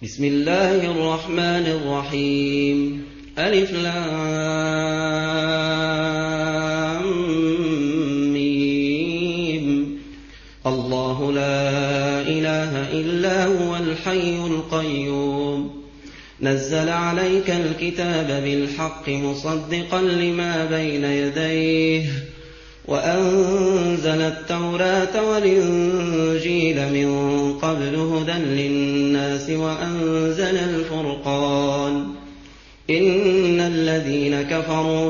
بسم الله الرحمن الرحيم. ألف لام ميم. الله لا إله إلا هو الحي القيوم. نزل عليك الكتاب بالحق مصدقا لما بين يديه وأنزل التوراة والإنجيل من قبل هدى للناس وأنزل الفرقان. إن الذين كفروا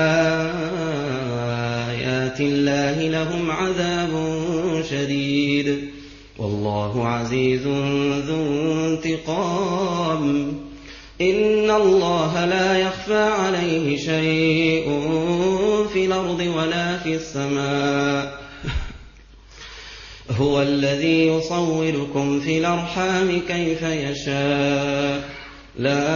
بآيات الله لهم عذاب شديد والله عزيز ذو انتقام. إن الله لا يخفى عليه شيء في الأرض ولا في السماء. هو الذي يصوركم في الأرحام كيف يشاء. لا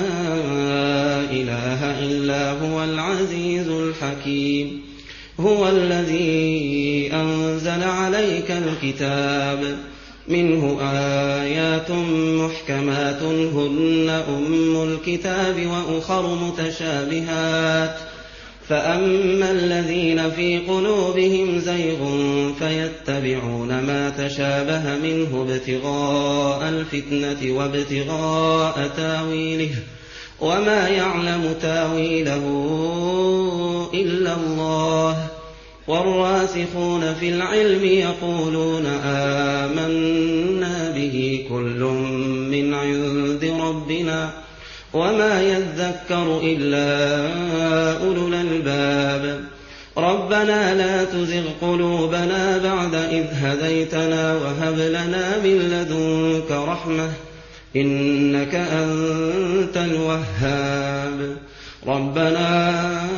إله إلا هو العزيز الحكيم. هو الذي أنزل عليك الكتاب منه آيات محكمات هن أم الكتاب وأخر متشابهات فأما الذين في قلوبهم زيغ فيتبعون ما تشابه منه ابتغاء الفتنة وابتغاء تاويله وما يعلم تاويله إلا الله. والراسخون في العلم يقولون آمنا به كل من عند ربنا وما يذكر إلا أولو الألباب. ربنا لا تزغ قلوبنا بعد إذ هديتنا وهب لنا من لدنك رحمة إنك أنت الوهاب. ربنا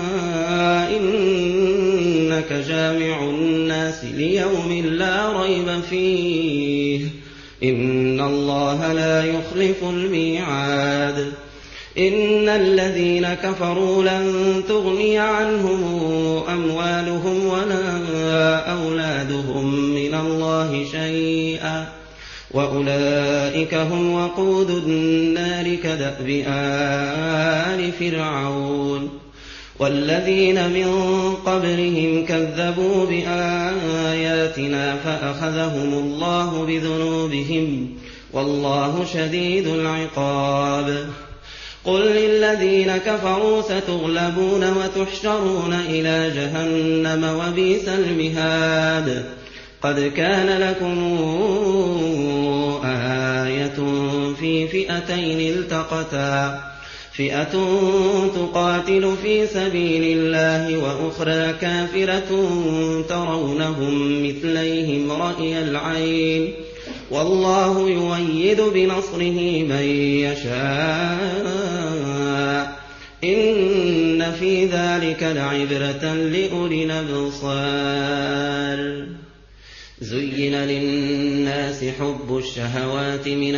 إنك جامع الناس ليوم لا ريب فيه إن الله لا يخلف الميعاد. إن الذين كفروا لن تغني عنهم أموالهم ولا أولادهم من الله شيئا وأولئك هم وقود النار كدأب آل فرعون. والذين من قبلهم كذبوا بآياتنا فأخذهم الله بذنوبهم والله شديد العقاب. قل للذين كفروا ستغلبون وتحشرون إلى جهنم وبئس المهاد. قد كان لكم آية في فئتين التقتا فئة تقاتل في سبيل الله وأخرى كافرة ترونهم مثليهم رأي العين والله يؤيد بنصره من يشاء. إن في ذلك لعبرة لأولي الأبصار. زين للناس حب الشهوات من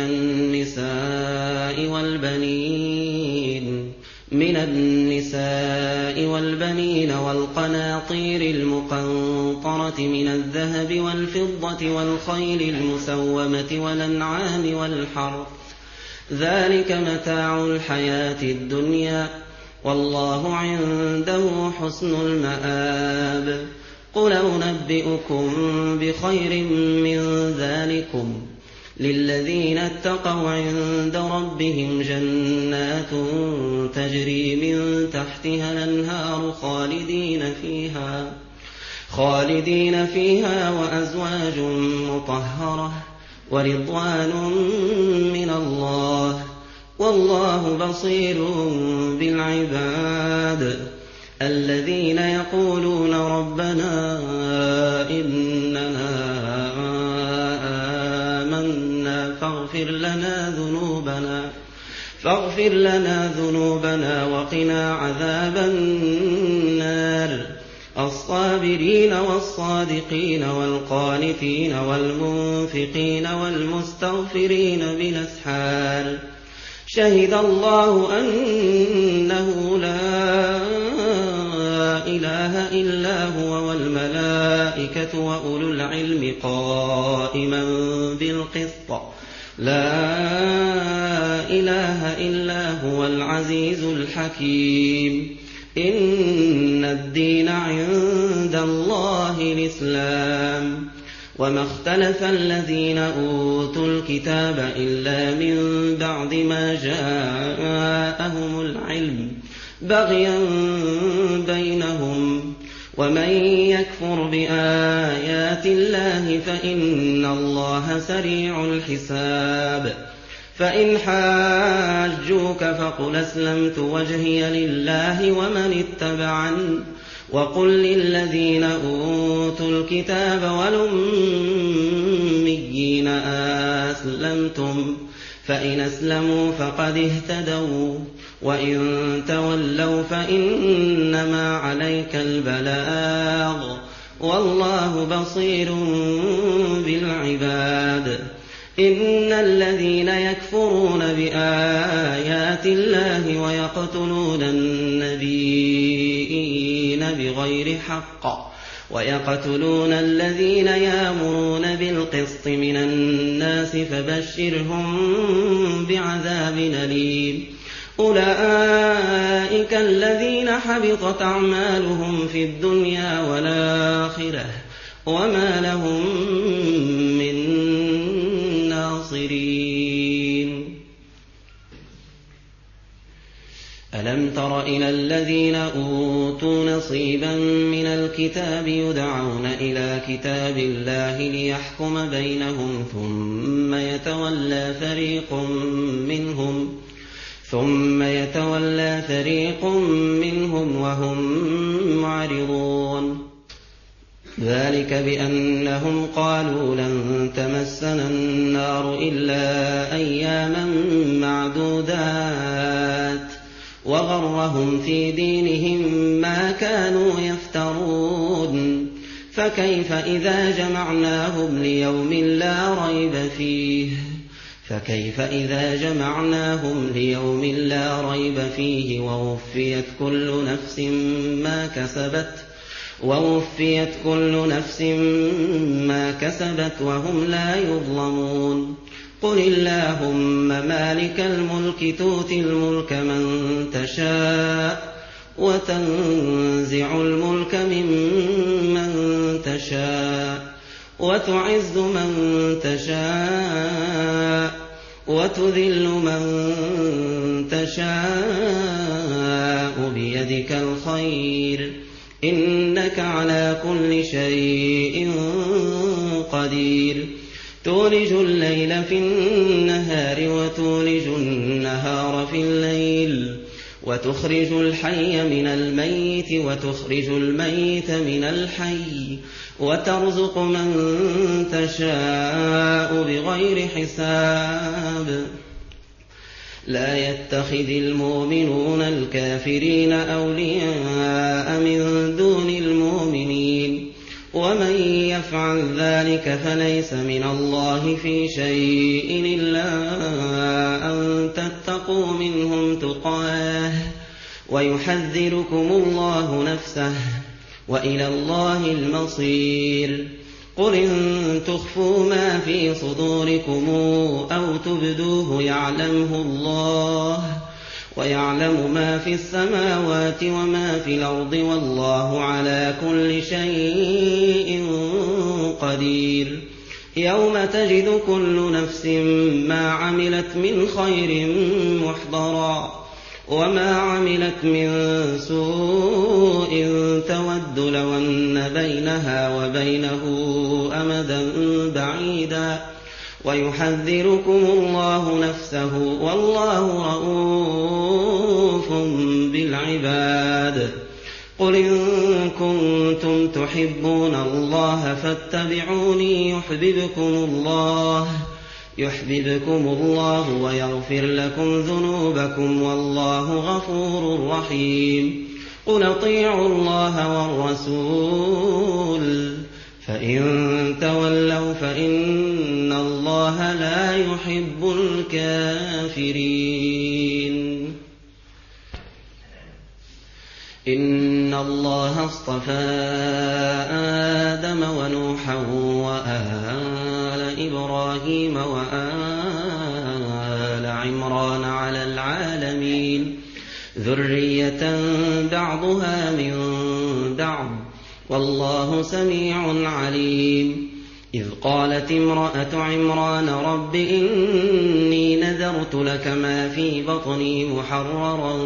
النساء والبنين والقناطير المقنطرة من الذهب والفضة والخيل المسومة والأنعام والحرث ذلك متاع الحياة الدنيا والله عنده حسن المآب. قل أنبئكم بخير من ذلكم للذين اتقوا عند ربهم جنات تجري من تحتها الأنهار خالدين فيها وأزواج مطهرة ورضوان من الله والله بصير بالعباد. الذين يقولون ربنا إننا آمنا فاغفر لنا ذنوبنا وقنا عذاب النار. الصابرين والصادقين والقانتين والمنفقين والمستغفرين بالأسحار. شهد الله أنه لا إله إلا هو والملائكة وأولو العلم قائما بالقسط لا إله إلا هو العزيز الحكيم إن الدين عند الله الإسلام وما اختلف الذين أوتوا الكتاب إلا من بعد ما جاءهم العلم بغيا بينهم ومن يكفر بآيات الله فإن الله سريع الحساب فإن حاجوك فقل أسلمت وجهي لله ومن اتبعني وقل للذين أوتوا الكتاب والأميين أسلمتم فإن أسلموا فقد اهتدوا وإن تولوا فإنما عليك البلاغ والله بصير بالعباد إن الذين يكفرون بآيات الله ويقتلون النبيين بغير حق ويقتلون الذين يأمرون بالقسط من الناس فبشرهم بعذاب أليم أولئك الذين حبطت أعمالهم في الدنيا والآخرة وما لهم من ناصرين ألم تر إلى الذين أوتوا نصيبا من الكتاب يدعون إلى كتاب الله ليحكم بينهم ثم يتولى فريق منهم وهم معرضون ذلك بأنهم قالوا لن تمسنا النار إلا أياما معدودات وغرهم في دينهم ما كانوا يفترون فكيف إذا جمعناهم ليوم لا ريب فيه ووفيت كل نفس ما كسبت وهم لا يظلمون قل اللهم مالك الملك تؤتي الملك من تشاء وتنزع الملك ممن تشاء وتعز من تشاء وتذل من تشاء بيدك الخير إنك على كل شيء قدير تولج الليل في النهار وتولج النهار في الليل وتخرج الحي من الميت وتخرج الميت من الحي وترزق من تشاء بغير حساب لا يتخذ المؤمنون الكافرين أولياء من دون المؤمنين ومن يفعل ذلك فليس من الله في شيء إلا أن تتقوا منهم تقاه ويحذركم الله نفسه وإلى الله المصير قل إن تخفوا ما في صدوركم أو تبدوه يعلمه الله ويعلم ما في السماوات وما في الأرض والله على كل شيء قدير يوم تجد كل نفس ما عملت من خير محضرا وما عملت من سوء تود لو أن بينها وبينه أمدا بعيدا ويحذركم الله نفسه والله رءوف بالعباد قل إن كنتم تحبون الله فاتبعوني يحببكم الله ويغفر لكم ذنوبكم والله غفور رحيم قل اطيعوا الله والرسول فإن تولوا فإن الله لا يحب الكافرين إن الله اصطفى آدم ونوحا وآل إبراهيم وآل عمران عمران على العالمين ذرية بعضها من بعض والله سميع عليم إذ قالت امرأة عمران رب إني نذرت لك ما في بطني محررا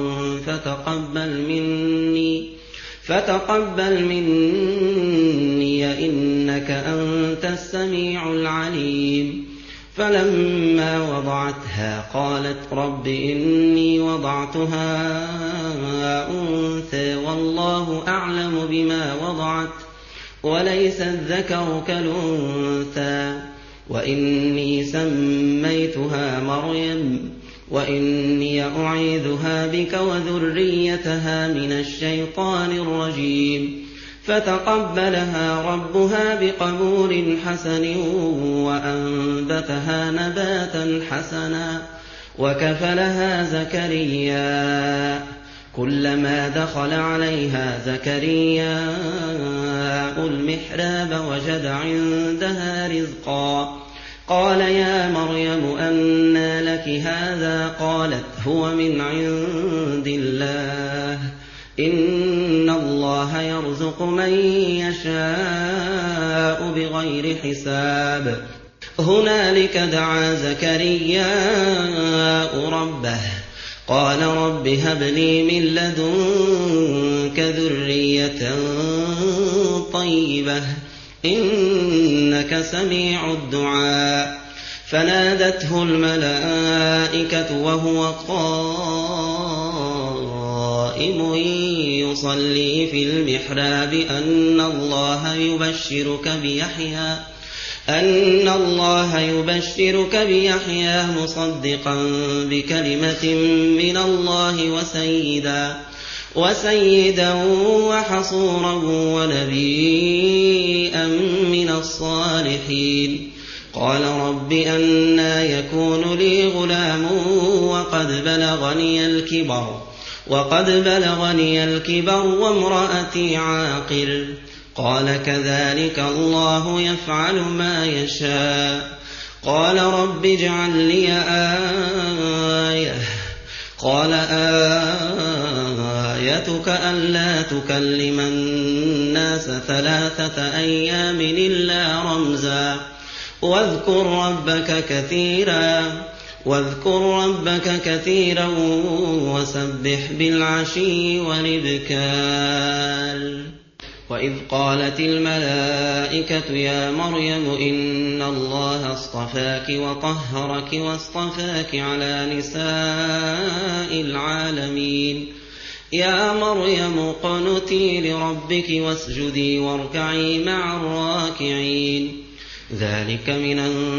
فتقبل مني إنك أنت السميع العليم فلما وضعتها قالت رب إني وضعتها أنثى والله أعلم بما وضعت وليس الذكر كالأنثى وإني سميتها مريم وإني أعيذها بك وذريتها من الشيطان الرجيم فتقبلها ربها بقبول حسن وأنبتها نباتا حسنا وكفلها زكريا كلما دخل عليها زكرياء المحراب وجد عندها رزقا قال يا مريم أنى لك هذا قالت هو من عند الله إن الله يرزق من يشاء بغير حساب هنالك دعا زكرياء ربه قال رب هب لي من لدنك ذرية طيبة إنك سميع الدعاء فنادته الملائكة وهو قائم يصلي في المحراب أن الله يبشرك بيحيى مصدقا بكلمة من الله وسيدا وحصورا ونبيا من الصالحين قال رب أنى يكون لي غلام وقد بلغني الكبر وامرأتي عاقر قال كذلك الله يفعل ما يشاء قال رب اجعل لي آية قال آيتك ألا تكلم الناس 3 أيام إلا رمزا واذكر ربك كثيرا وسبح بالعشي والإبكار وإذ قالت الملائكة يا مريم إن الله اصطفاك وطهرك واصطفاك على نساء العالمين يا مريم اقنتي لربك واسجدي واركعي مع الراكعين ذلك من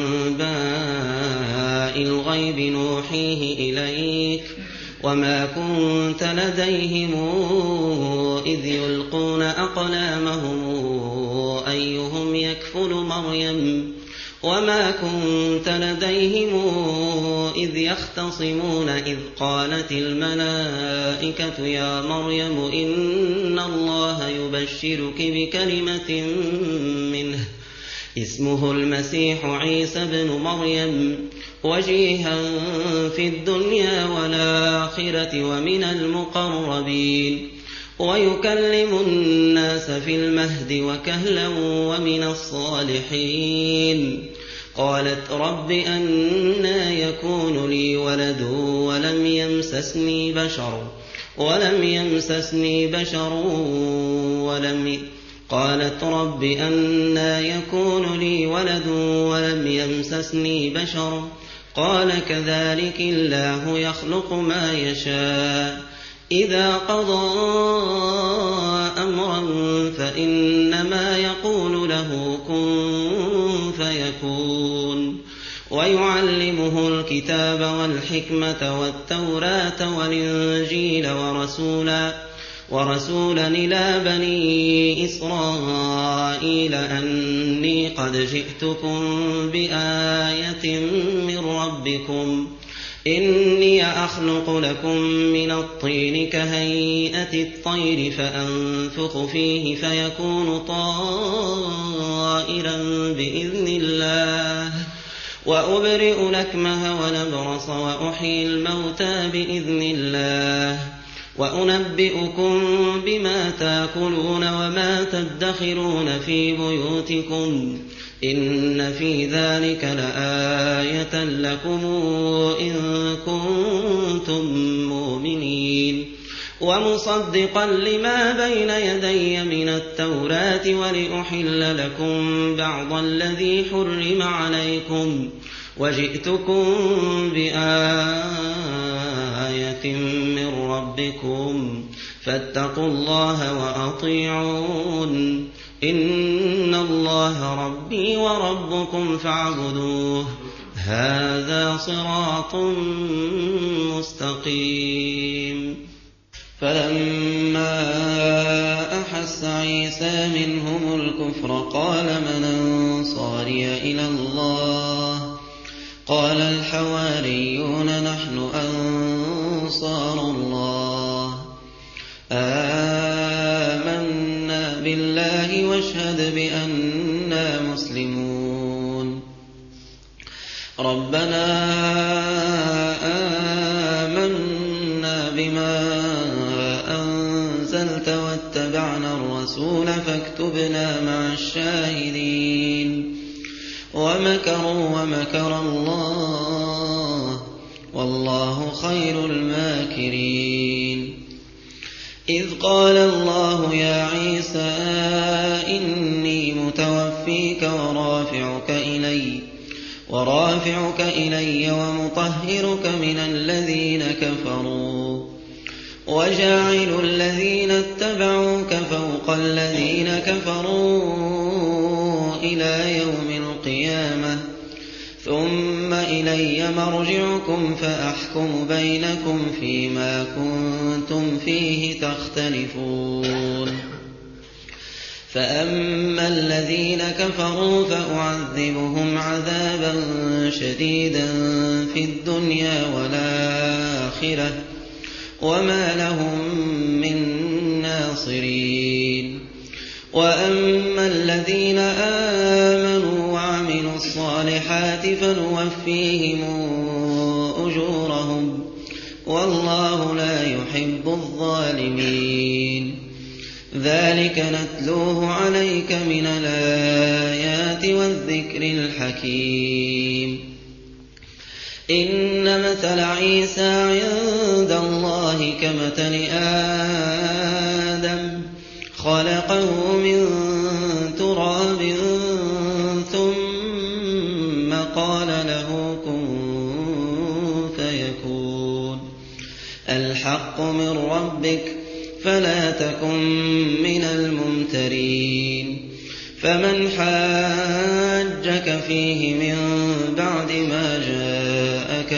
أنباء الغيب نوحيه إليك وما كنت لديهم إذ يلقون أقلامهم أيهم يكفل مريم وما كنت لديهم إذ يختصمون إذ قالت الملائكة يا مريم إن الله يبشرك بكلمة منه اسمه المسيح عيسى بن مريم وجيها في الدنيا والآخرة ومن المقربين ويكلم الناس في المهد وكهلا ومن الصالحين قالت رب أنى يكون لي ولد ولم يمسسني بشر قالت رب أنى يكون لي ولد ولم يمسسني بشر قال كذلك الله يخلق ما يشاء إذا قضى أمرا فإنما يقول له كن فيكون ويعلمه الكتاب والحكمة والتوراة والإنجيل ورسولا إلى بني إسرائيل أني قد جئتكم بآية من ربكم إني أخلق لكم من الطين كهيئة الطير فأنفخ فيه فيكون طائرا بإذن الله وأبرئ الأكمه والأبرص وأحيي الموتى بإذن الله وأنبئكم بما تأكلون وما تدخرون في بيوتكم إن في ذلك لآية لكم إن كنتم مؤمنين ومصدقا لما بين يدي من التوراة ولأحل لكم بعض الذي حرم عليكم وجئتكم بآية من ربكم فاتقوا الله وأطيعون إن الله ربي وربكم فاعبدوه هذا صراط مستقيم. فلما أحس عيسى منهم الكفر قال من أنصاري إلى الله قال الحواريون نحن أنصار الله آمنا بالله واشهد بأننا مسلمون ربنا آمنا بما أنزلت واتبعنا الرسول فاكتبنا مع الشاهدين ومكروا ومكر الله والله خير الماكرين. إذ قال الله يا عيسى إني متوفيك ورافعك إلي ومطهرك من الذين كفروا وجاعل الذين اتبعوك فوق الذين كفروا إلى يوم القيامة ثم إلي مرجعكم فأحكم بينكم فيما كنتم فيه تختلفون. فأما الذين كفروا فأعذبهم عذابا شديدا في الدنيا والآخرة وما لهم من ناصرين. وأما الذين آمنوا وعملوا الصالحات فنوفيهم أجورهم والله لا يحب الظالمين. ذلك نتلوه عليك من الآيات والذكر الحكيم. إن مثل عيسى عند الله كمثل آدم خلقه من تراب ثم قال له كن فيكون الحق من ربك فلا تكن من الممترين. فمن حاجك فيه من بعد ما جاءك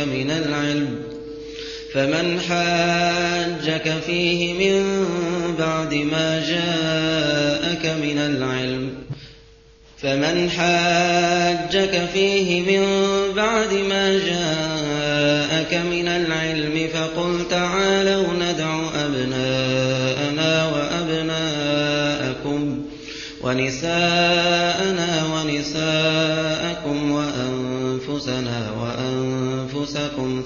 من العلم فقل تعالوا ندع أبناءنا وأبناءكم ونساءنا ونساءكم وأنفسنا وأنفسكم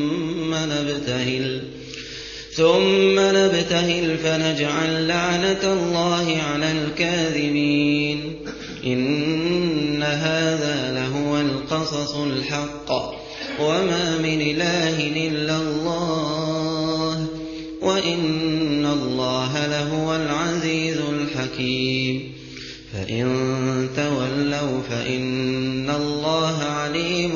ثم نبتهل فنجعل لعنة الله على الكاذبين. إن هذا لهو القصص الحق وما من إله إلا الله وإن الله لهو العزيز الحكيم. فإن تولوا فإن الله عليم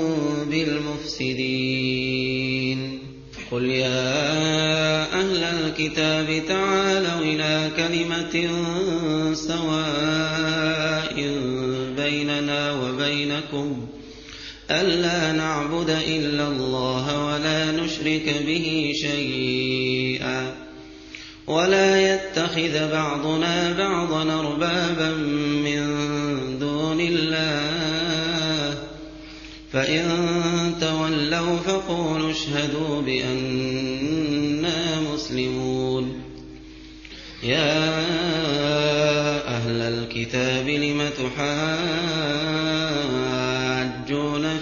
بالمفسدين. قل يا أهل الكتاب تعالوا إلى كلمة سواء بيننا وبينكم ألا نعبد إلا الله ولا نشرك به شيئا ولا يتخذ بعضنا بعضا أربابا من دون الله فإن تولوا فقولوا اشهدوا بأننا مسلمون. يا أهل الكتاب لم تحاجون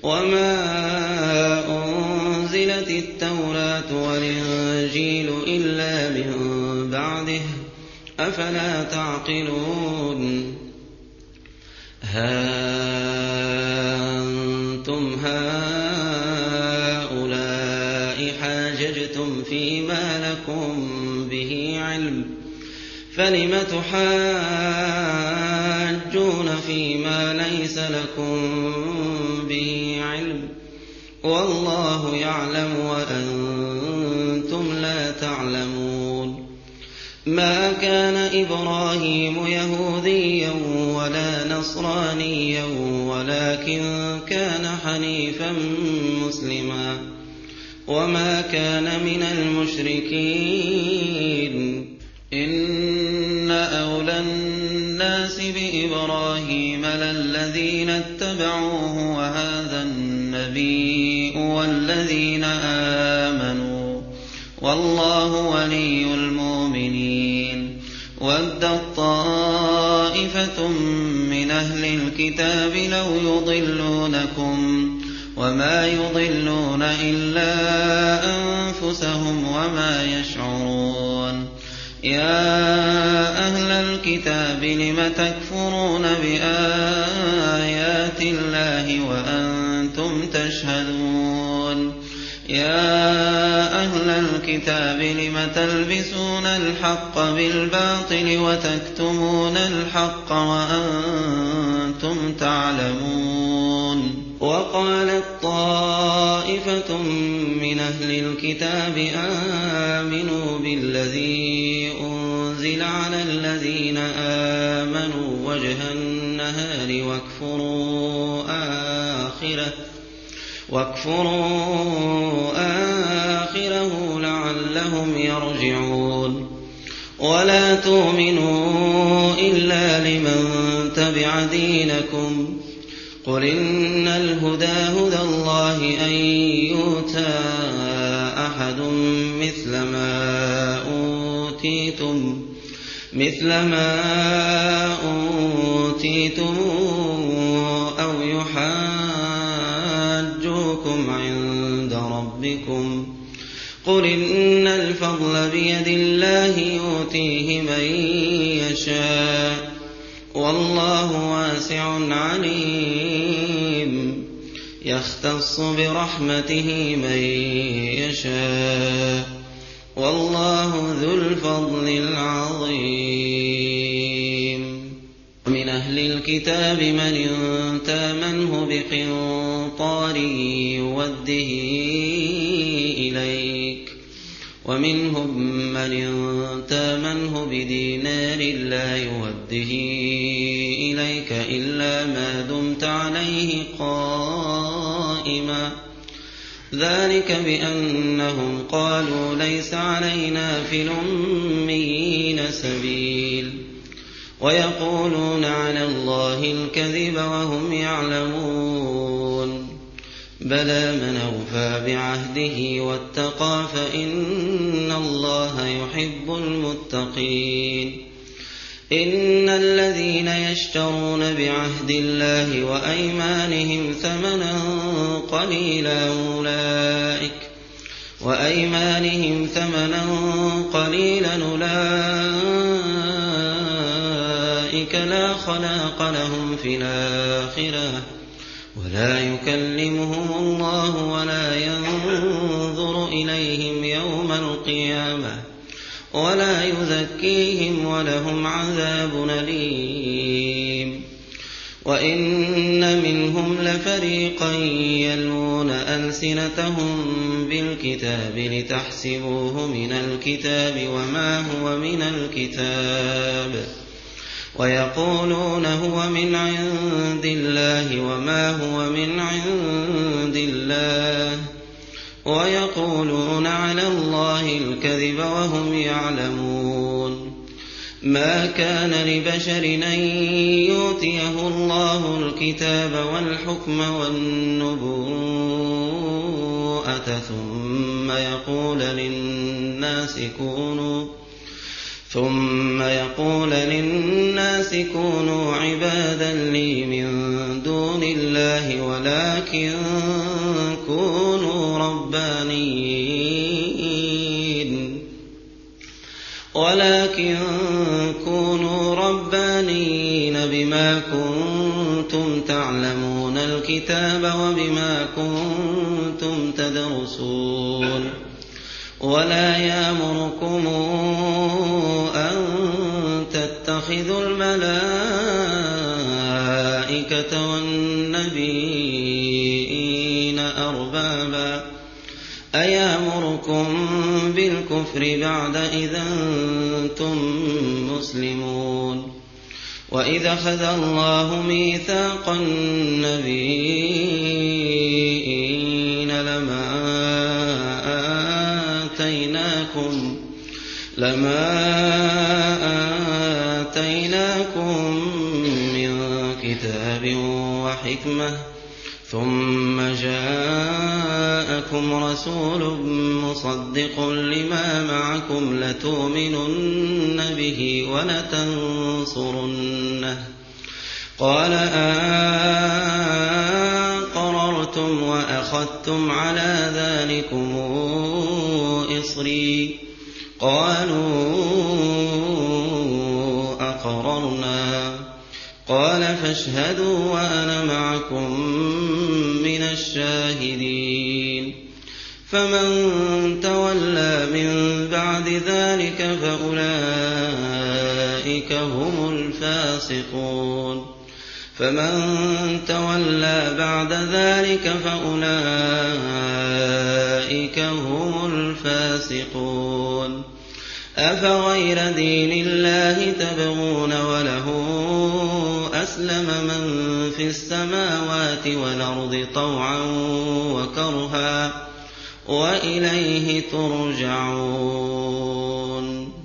وما أنزلت التوراة والإنجيل إلا من بعده أفلا تعقلون ها أنتم هؤلاء حاججتم فيما لكم به علم فلم تحاجون فيما ليس لكم به علم والله يعلم وأنتم لا تعلمون ما كان إبراهيم يهوديا ولا نصرانيا ولكن كان حنيفا مسلما وما كان من المشركين إن أولى الناس بإبراهيم للذين اتبعوه وهذا النبي والذين آمنوا والله ولي المؤمنين ودت طائفة من أهل الكتاب لو يضلونكم وما يضلون إلا أنفسهم وما يشعرون يا أهل الكتاب لم تكفرون بآيات الله وأنتم تشهدون يا أهل الكتاب لم تلبسون الحق بالباطل وتكتمون الحق وأنتم تعلمون وقالت طائفة من أهل الكتاب آمنوا بالذي أنزل على الذين آمنوا وجه النهار واكفروا آخره لعلهم يرجعون ولا تؤمنوا إلا لمن تبع دينكم قل إن الهدى هدى الله أن يؤتى أحد مثل ما أوتيتم أو يحاجوكم عند ربكم قل إن الفضل بيد الله يؤتيه من يشاء والله واسع عليم يختص برحمته من يشاء والله ذو الفضل العظيم من أهل الكتاب من تامنه بقنطار يوده إليك ومنهم من تامنه بدينار لا يوده إليك إلا ما دمت عليه قائما ذلك بأنهم قالوا ليس علينا في الأميين سبيل ويقولون على الله الكذب وهم يعلمون بلى من أوفى بعهده واتقى فإن الله يحب المتقين إن الذين يشترون بعهد الله وأيمانهم ثمنا قليلا أولئك لا خلاق لهم في الآخرة ولا يكلمهم الله ولا ينظر إليهم يوم القيامة ولا يزكيهم ولهم عذاب أليم وإن منهم لفريقا يلوون ألسنتهم بالكتاب لتحسبوه من الكتاب وما هو من الكتاب ويقولون هو من عند الله وما هو من عند الله ويقولون على الله الكذب وهم يعلمون ما كان لبشر أن يؤتيه الله الكتاب والحكم والنبوءة ثم يقول للناس كونوا عبادا لي من دون الله الله ولكن كونوا ربانيين بما كنتم تعلمون الكتاب وبما كنتم تدرسون ولا يأمركم أن تتخذوا الملائكة والنبيين أربابا أيأمركم بالكفر بعد إذا أنتم مسلمون وإذا أخذ الله ميثاق النبيين لما آتيناكم من كتاب وحكمة ثم جاءكم رسول مصدق لما معكم لتؤمنن به ولتنصرنه قال أقررتم وأخذتم على ذلكم إصري قالوا أقررنا قال فاشهدوا وأنا معكم من الشاهدين فمن تولى من بعد ذلك فأولئك هم الفاسقون أفغير دين الله تبغون وله أسلم من في السماوات والأرض طوعا وكرها وإليه ترجعون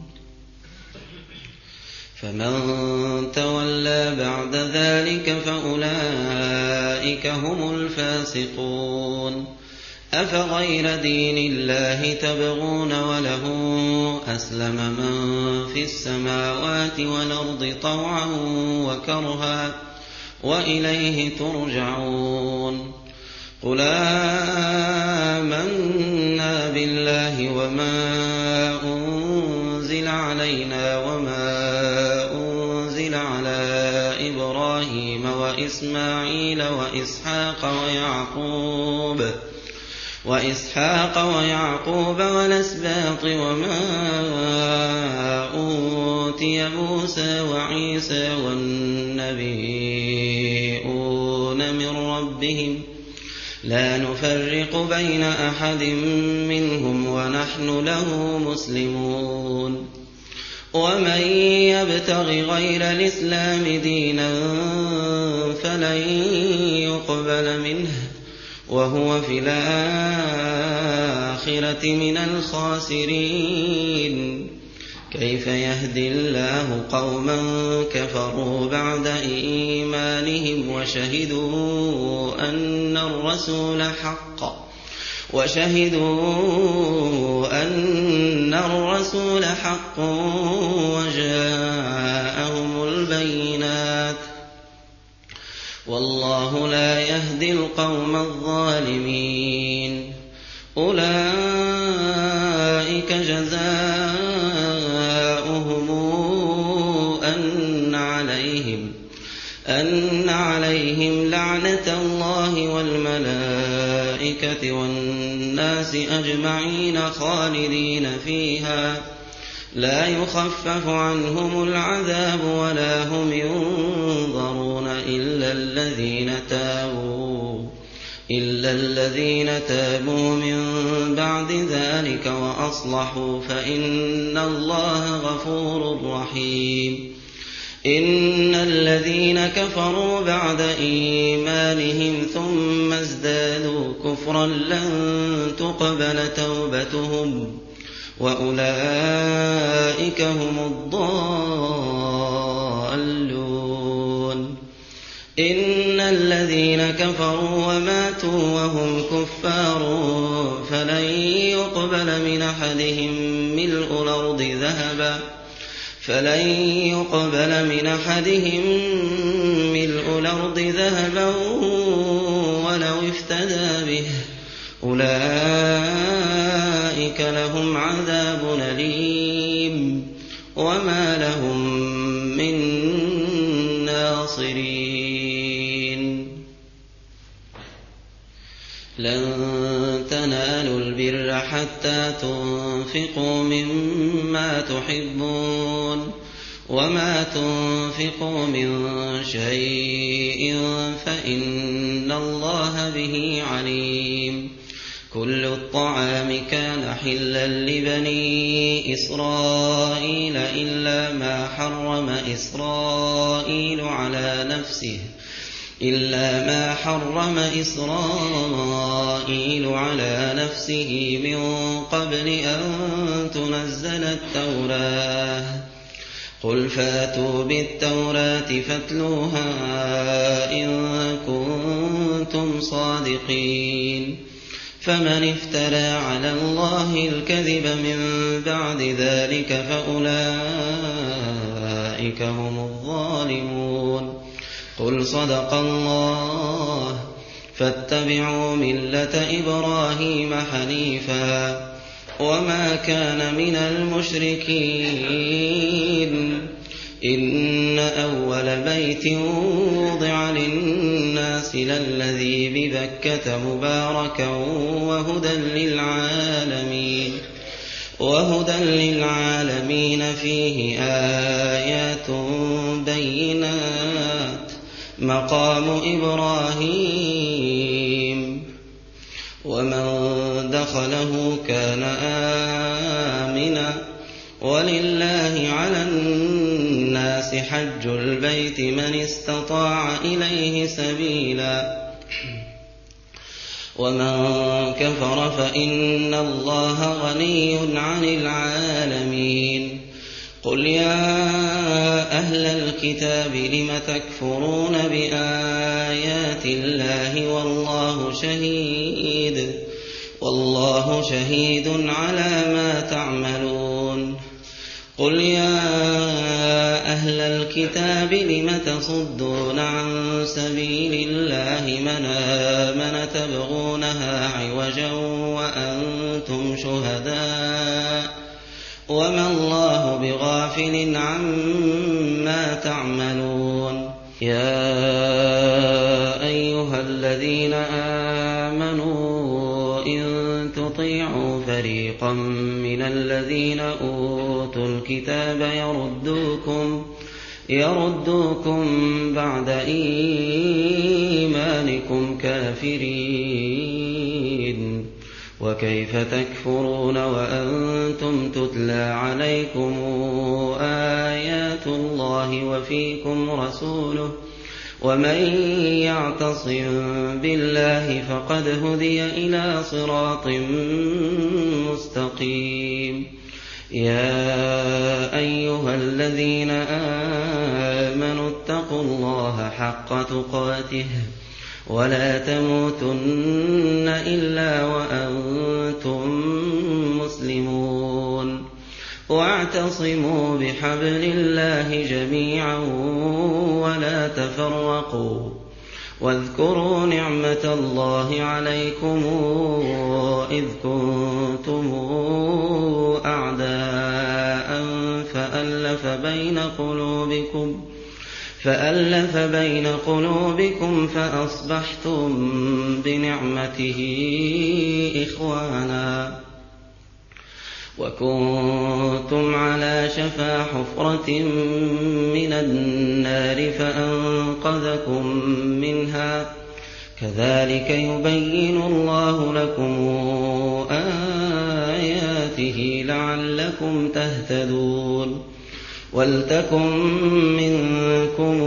فمن تولى بعد ذلك فأولئك هم الفاسقون أفغير دين الله تبغون وله أسلم من في السماوات والأرض طوعا وكرها وإليه ترجعون قل آمنا بالله وما أنزل علينا وما أنزل على إبراهيم وإسماعيل وإسحاق ويعقوب والأسباط وما أوتي موسى وعيسى والنبيون من ربهم لا نفرق بين أحد منهم ونحن له مسلمون ومن يبتغ غير الإسلام دينا فلن يقبل منه وهو في الآخرة من الخاسرين كيف يهدي الله قوما كفروا بعد إيمانهم وشهدوا أن الرسول حق وجاءهم البينات والله لا يهدي القوم الظالمين أولئك جزاؤهم أن عليهم لعنة الله والملائكة والناس أجمعين خالدين فيها لا يخفف عنهم العذاب ولا هم ينظرون إلا الذين تابوا من بعد ذلك وأصلحوا فإن الله غفور رحيم إن الذين كفروا بعد إيمانهم ثم ازدادوا كفرا لن تقبل توبتهم وأولئك هم الضالون إن الذين كفروا وماتوا وهم كفار فلن يقبل من أحدهم ملء الأرض ذهبا به أولئك لهم عذاب أليم وما لهم من ناصرين. لن تنالوا البر حتى تنفقوا مما تحبون وما تنفقوا من شيء فإن الله به عليم. كل الطعام كان حلا لبني إسرائيل إلا ما حرم إسرائيل على نفسه من قبل أن تنزل التوراة. قل فاتوا بالتوراة فاتلوها إن كنتم صادقين. فمن افترى على الله الكذب من بعد ذلك فأولئك هم الظالمون. قل صدق الله فاتبعوا ملة إبراهيم حنيفا وما كان من المشركين. إن أول بيت وضع للناس للذي ببكة مباركا وهدى للعالمين فيه آيات بينات مقام إبراهيم ومن دخله كان آمنا ولله على الناس حج البيت من استطاع إليه سبيلا ومن كفر فإن الله غني عن العالمين. قل يا أهل الكتاب لم تكفرون بآيات الله والله شهيد على ما تعملون. قل يا أهل الكتاب لم تصدون عن سبيل الله من آمن تبغونها عوجا وأنتم شهداء وما الله بغافل عما تعملون. يا أيها الذين آمنوا إن تطيعوا فريقا من الذين أوتوا الكتاب يردوكم بعد إيمانكم كافرين. وكيف تكفرون وأنتم تتلى عليكم آيات الله وفيكم رسوله ومن يعتصم بالله فقد هدي إلى صراط مستقيم. يا أيها الذين آمنوا اتقوا الله حق تقاته ولا تموتن إلا وأنتم مسلمون. واعتصموا بحبل الله جميعا ولا تفرقوا. واذكروا نعمة الله عليكم إذ كنتم أعداء فألف بين قلوبكم فأصبحتم بنعمته إخوانا وكنتم على شفا حفرة من النار فأنقذكم منها. كذلك يبين الله لكم آياته لعلكم تهتدون. ولتكن منكم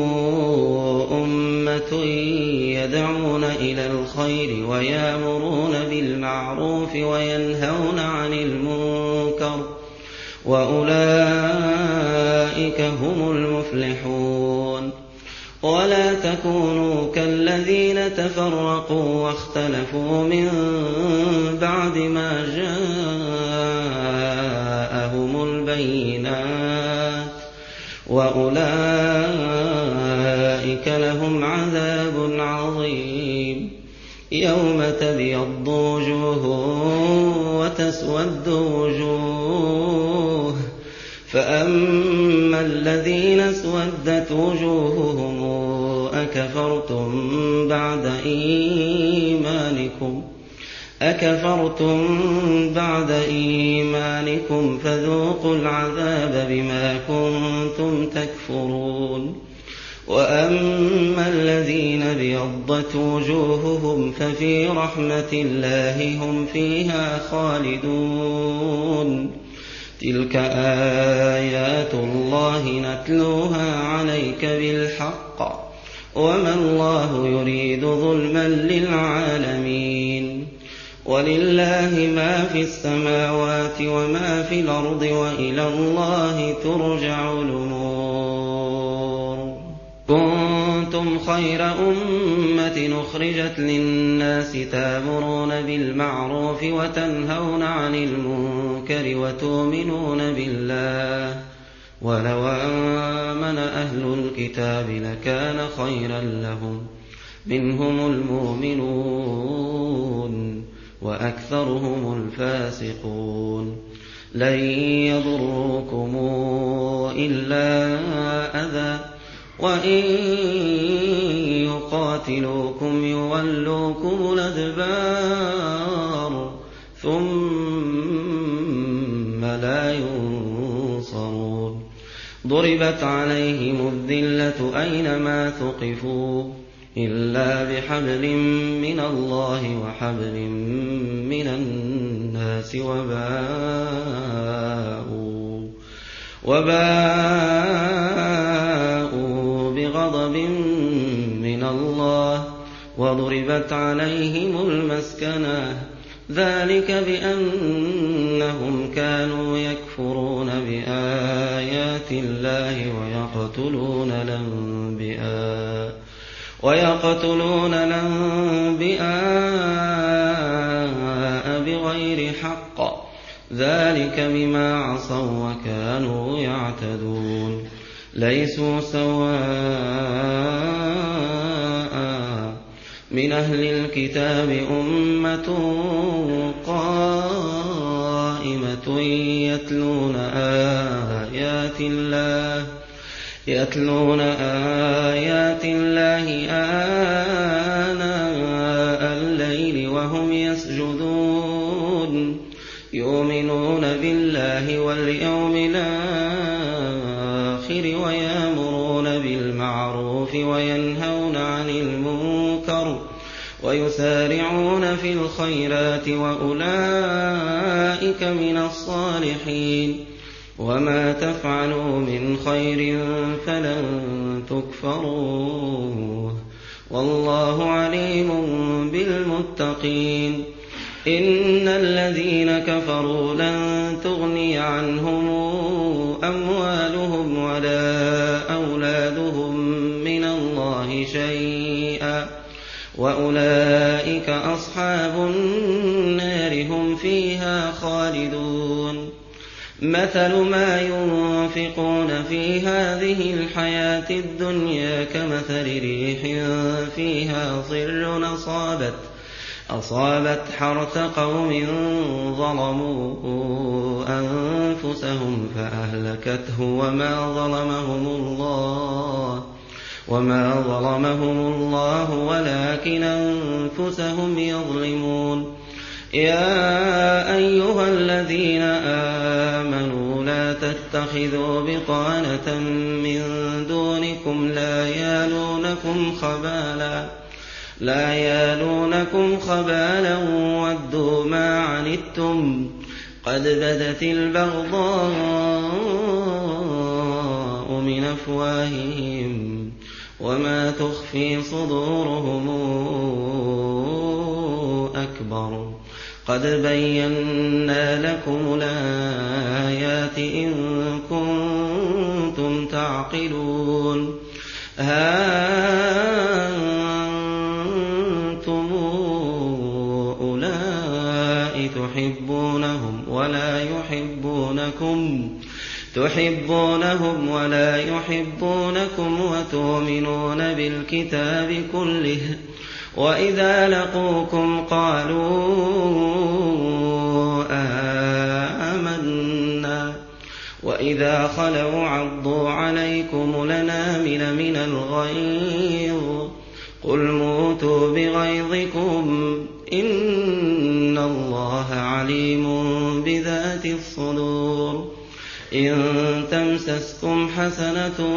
أمة يدعون إلى الخير ويأمرون بالمعروف وينهون عن المنكر وأولئك هم المفلحون. ولا تكونوا كالذين تفرقوا واختلفوا من بعد ما جاءهم البينات وأولئك لهم عذاب عظيم. يوم تبيض وجوه وتسود وجوه، فأما الذين اسودت وجوههم أكفرتم بعد إيمانكم فذوقوا العذاب بما كنتم تكفرون. وأما الذين ابيضت وجوههم ففي رحمة الله هم فيها خالدون. تلك آيات الله نتلوها عليك بالحق، وما الله يريد ظلما للعالمين. ولله ما في السماوات وما في الأرض، وإلى الله ترجع الأمور. كنتم خير أمة أخرجت للناس تأمرون بالمعروف وتنهون عن المنكر وتؤمنون بالله، ولو آمن أهل الكتاب لكان خيرا لهم، منهم المؤمنون وأكثرهم الفاسقون. لن يضروكم إلا أذى، وإن يقاتلوكم يولوكم الأدبار ثم لا ينصرون. ضربت عليهم الذلة أينما ثقفوا إلا بحبل من الله وحبل من الناس، وباءوا بغضب من الله، وضربت عليهم المسكنة، ذلك بأنهم كانوا يكفرون بآيات الله ويقتلون الأنبياء بغير حق، ذلك بما عصوا وكانوا يعتدون. ليسوا سواء من أهل الكتاب أمة قائمة يتلون آيات الله آناء الليل وهم يسجدون، يؤمنون بالله واليوم الآخر، ويأمرون بالمعروف وينهون عن المنكر، ويسارعون في الخيرات، وأولئك من الصالحين. وما تفعلوا من خير فلن تكفروه، والله عليم بالمتقين. إن الذين كفروا لن تغني عنهم أموالهم ولا أولادهم من الله شيئا، وأولئك أصحاب النار هم فيها خالدون. مثل ما ينفقون في هذه الحياة الدنيا كمثل ريح فيها صر أصابت حرث قوم ظلموا أنفسهم فأهلكته، وما ظلمهم الله ولكن أنفسهم يظلمون. يا أيها الذين آمنوا لا تتخذوا بطانة من دونكم لا يالونكم خبالا ودوا ما عنتم قد بدت البغضاء من أفواههم وما تخفي صدورهم أكبر. قد بينا لكم الآيات إن كنتم تعقلون. ها أنتم أولئك تحبونهم ولا يحبونكم وتؤمنون بالكتاب كله وإذا لقوكم قالوا آمنا وإذا خلوا عضوا عليكم الأنامل من الغيظ قل موتوا بغيظكم إن الله عليم بذات الصدور إن تمسسكم حسنة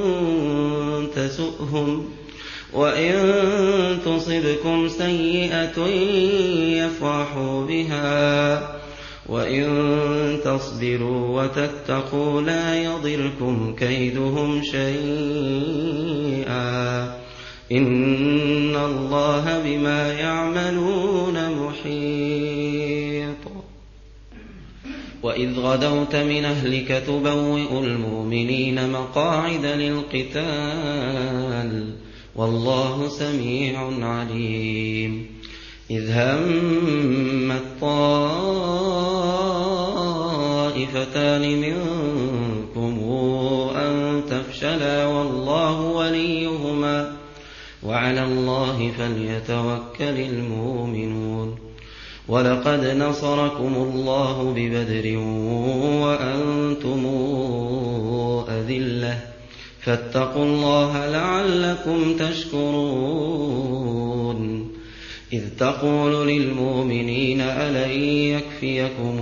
تسؤهم وإن تصبكم سيئة يفرحوا بها وإن تصبروا وتتقوا لا يضركم كيدهم شيئا إن الله بما يعملون محيط. وإذ غدوت من أهلك تبوئ المؤمنين مقاعد للقتال والله سميع عليم. إذ همت طائفتان منكم أن تفشلا والله وليهما وعلى الله فليتوكل المؤمنون. ولقد نصركم الله ببدر وأنتم أذلة فاتقوا الله لعلكم تشكرون. إذ تقول للمؤمنين ألن يكفيكم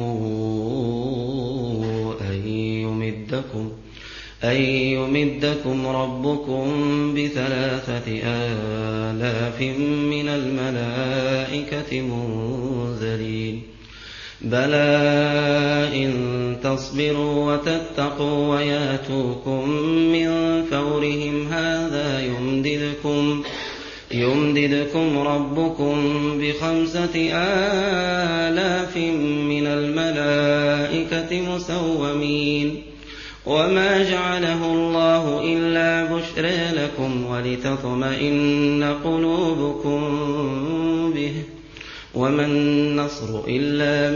أن يمدكم ربكم ب3,000 من الملائكة منزلين بلى إن تصبروا وتتقوا وياتوكم من فورهم هذا يمددكم ربكم ب5,000 من الملائكة مسومين وما جعله الله إلا بشرى لكم ولتطمئن قلوبكم به وما النصر إلا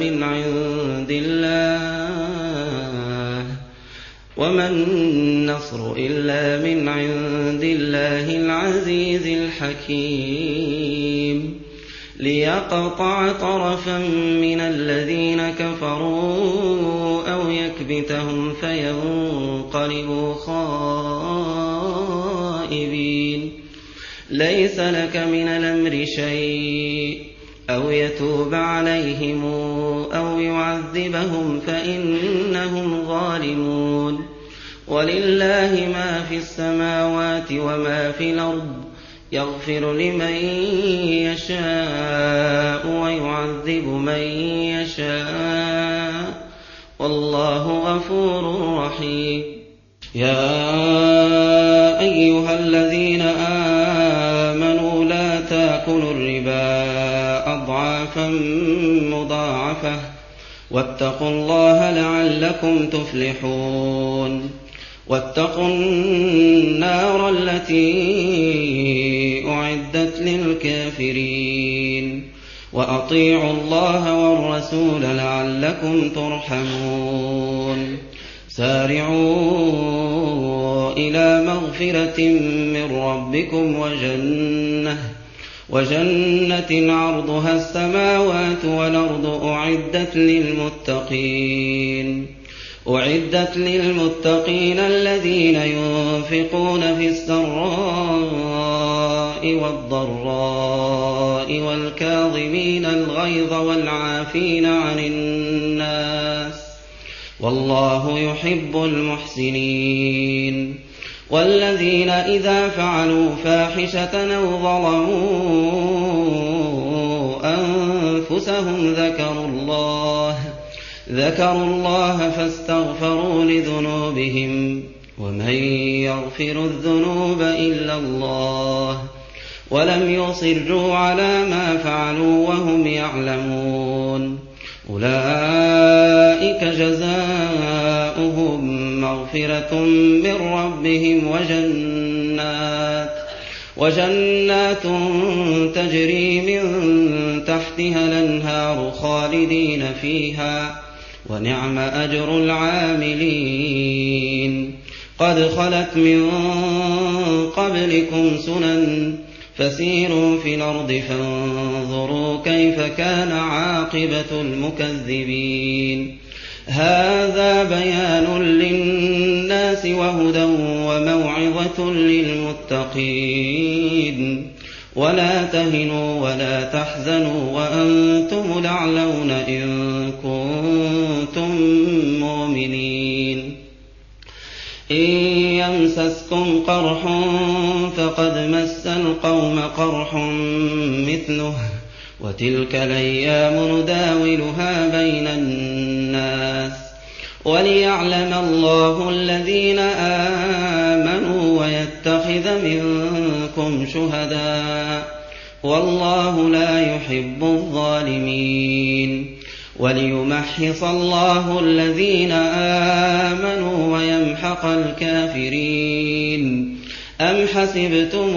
من عند الله العزيز الحكيم. ليقطع طرفا من الذين كفروا أو يكبتهم فينقلبوا خائبين. ليس لك من الأمر شيء أو يتوب عليهم أو يعذبهم فإنهم ظالمون. ولله ما في السماوات وما في الأرض يغفر لمن يشاء ويعذب من يشاء والله غفور رحيم. يا أيها الذين آمنوا لا تأكلوا الربا أضعافا مضاعفة واتقوا الله لعلكم تفلحون. واتقوا النار التي أعدت للكافرين وأطيعوا الله والرسول لعلكم ترحمون. سارعوا إلى مغفرة من ربكم وجنة عرضها السماوات والأرض أعدت للمتقين الذين ينفقون في السراء والضراء والكاظمين الغيظ والعافين عن الناس والله يحب المحسنين. والذين إذا فعلوا فاحشة أو ظلموا أنفسهم ذكروا الله فاستغفروا لذنوبهم ومن يغفر الذنوب إلا الله ولم يصروا على ما فعلوا وهم يعلمون. أولئك جزاؤهم مغفرة من ربهم وجنات تجري من تحتها الأنهار خالدين فيها ونعم أجر العاملين. قد خلت من قبلكم سنن فسيروا في الأرض فانظروا كيف كان عاقبة المكذبين. هذا بيان للناس وهدى وموعظة للمتقين. ولا تهنوا ولا تحزنوا وأنتم الأعلون إن كنتم مؤمنين. إن يمسسكم قرح فقد مس القوم قرح مثله وتلك الأيام نداولها بين الناس وليعلم الله الذين آمنوا ويتخذ منكم شهداء والله لا يحب الظالمين. وليمحص الله الذين آمنوا ويمحق الكافرين. أم حسبتم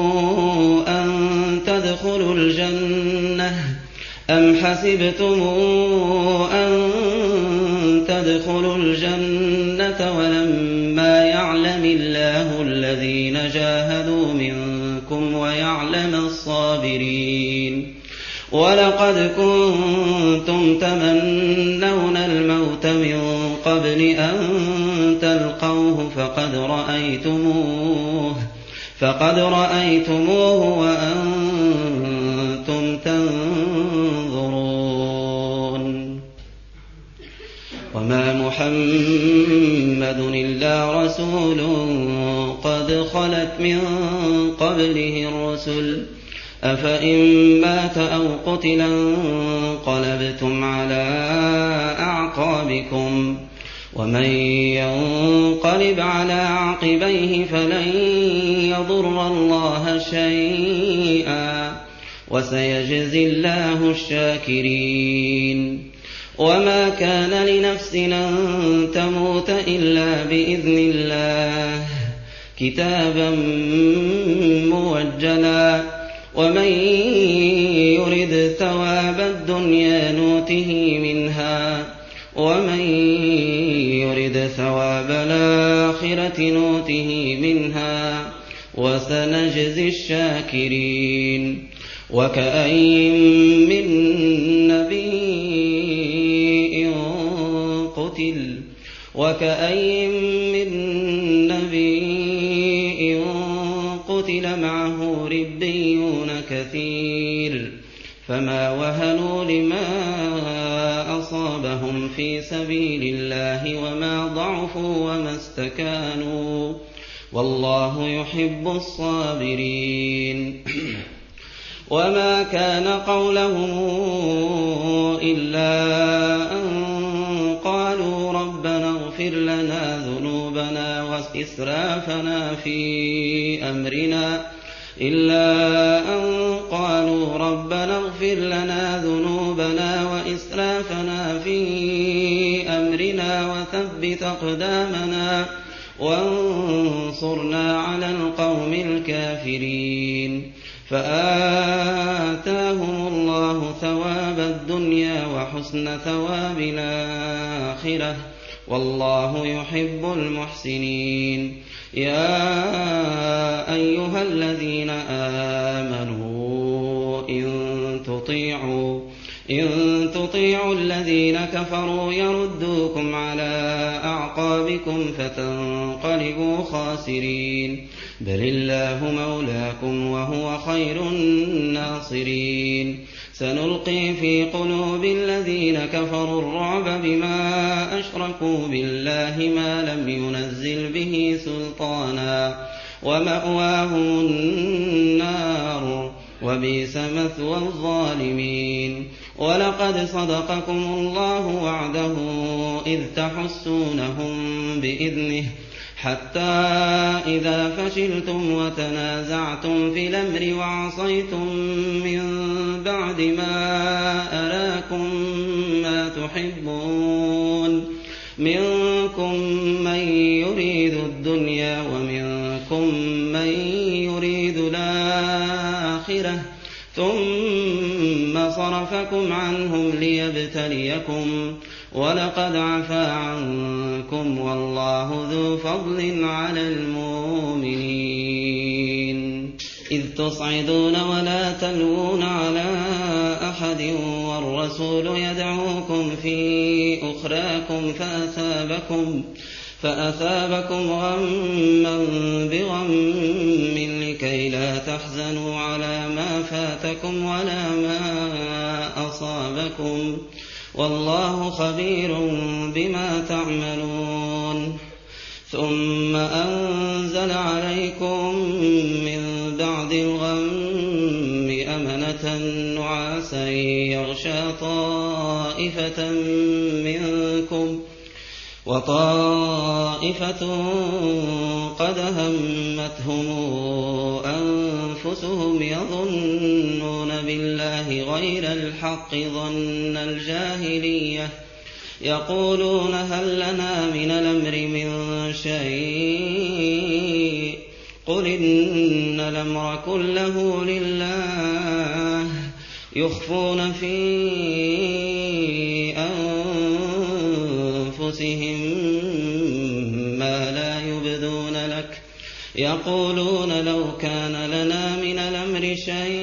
أن تدخلوا الجنة ولما يعلم الله الذين جاهدوا منكم ويعلم الصابرين. ولقد كنتم تمنون الموت من قبل أن تلقوه فقد رأيتموه وأنتم تنظرون. وما محمد إلا رسول قد خلت من قبله الرسل أفإن مات أو قتل انقلبتم على أعقابكم ومن ينقلب على عقبيه فلن يضر الله شيئا وسيجزي الله الشاكرين. وما كان لنفس أن تموت إلا بإذن الله كتابا موجلا ومن يرد ثواب الدنيا نوته منها ومن يرد ثواب الآخرة نوته منها وسنجزي الشاكرين. وكأين من نبي قتل معه ربيون كثير فما وهنوا لما أصابهم في سبيل الله وما ضعفوا وما استكانوا والله يحب الصابرين. وما كان قولهم إلا أن قالوا ربنا اغفر لنا ذنوبنا وإسرافنا في أمرنا وثبت أقدامنا وانصرنا على القوم الكافرين. فآتاهم الله ثواب الدنيا وحسن ثواب الآخرة والله يحب المحسنين. يا أيها الذين آمنوا إن تطيعوا الذين كفروا يردوكم على أعقابكم فتنقلبوا خاسرين. بل الله مولاكم وهو خير الناصرين. سنلقي في قلوب الذين كفروا الرعب بما أشركوا بالله ما لم ينزل به سلطانا ومأواهم النار وبئس مثوى الظالمين. ولقد صدقكم الله وعده إذ تحسونهم بإذنه حتى إذا فشلتم وتنازعتم في الأمر وعصيتم من بعد ما أراكم ما تحبون منكم من يريد الدنيا ومنكم من يريد الآخرة ثم صرفكم عنهم ليبتليكم ولقد عفا عنكم والله ذو فضل على المؤمنين. إذ تصعدون ولا تلوون على أحد والرسول يدعوكم في أخراكم فأثابكم غما بغم لكي لا تحزنوا على ما فاتكم ولا ما أصابكم والله خبير بما تعملون ثم أنزل عليكم من بعد الغم أمنة نعاسا يغشى طائفة منكم وطائفة قد همتهم أنفسهم يظنون بالله غير الحق ظن الجاهلية يقولون هل لنا من الأمر من شيء قل إن الأمر كله لله يخفون في أنفسهم ما لا يبدون لك يقولون لو كان لنا من الأمر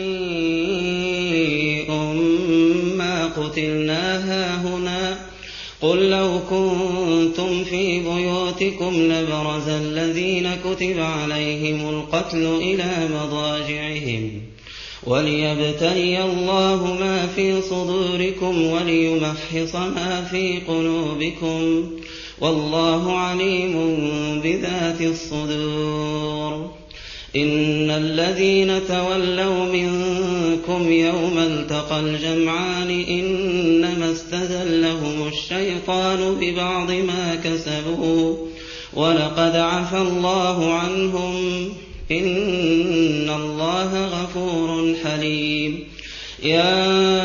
شيء ما قتلنا هاهنا قل لو كنتم في بيوتكم لبرز الذين كتب عليهم القتل إلى مضاجعهم وليبتلي الله ما في صدوركم وليمحص ما في قلوبكم والله عليم بذات الصدور إن الذين تولوا منكم يوم التقى الجمعان إنما استزلهم الشيطان ببعض ما كسبوا ولقد عفى الله عنهم إن الله غفور حليم يا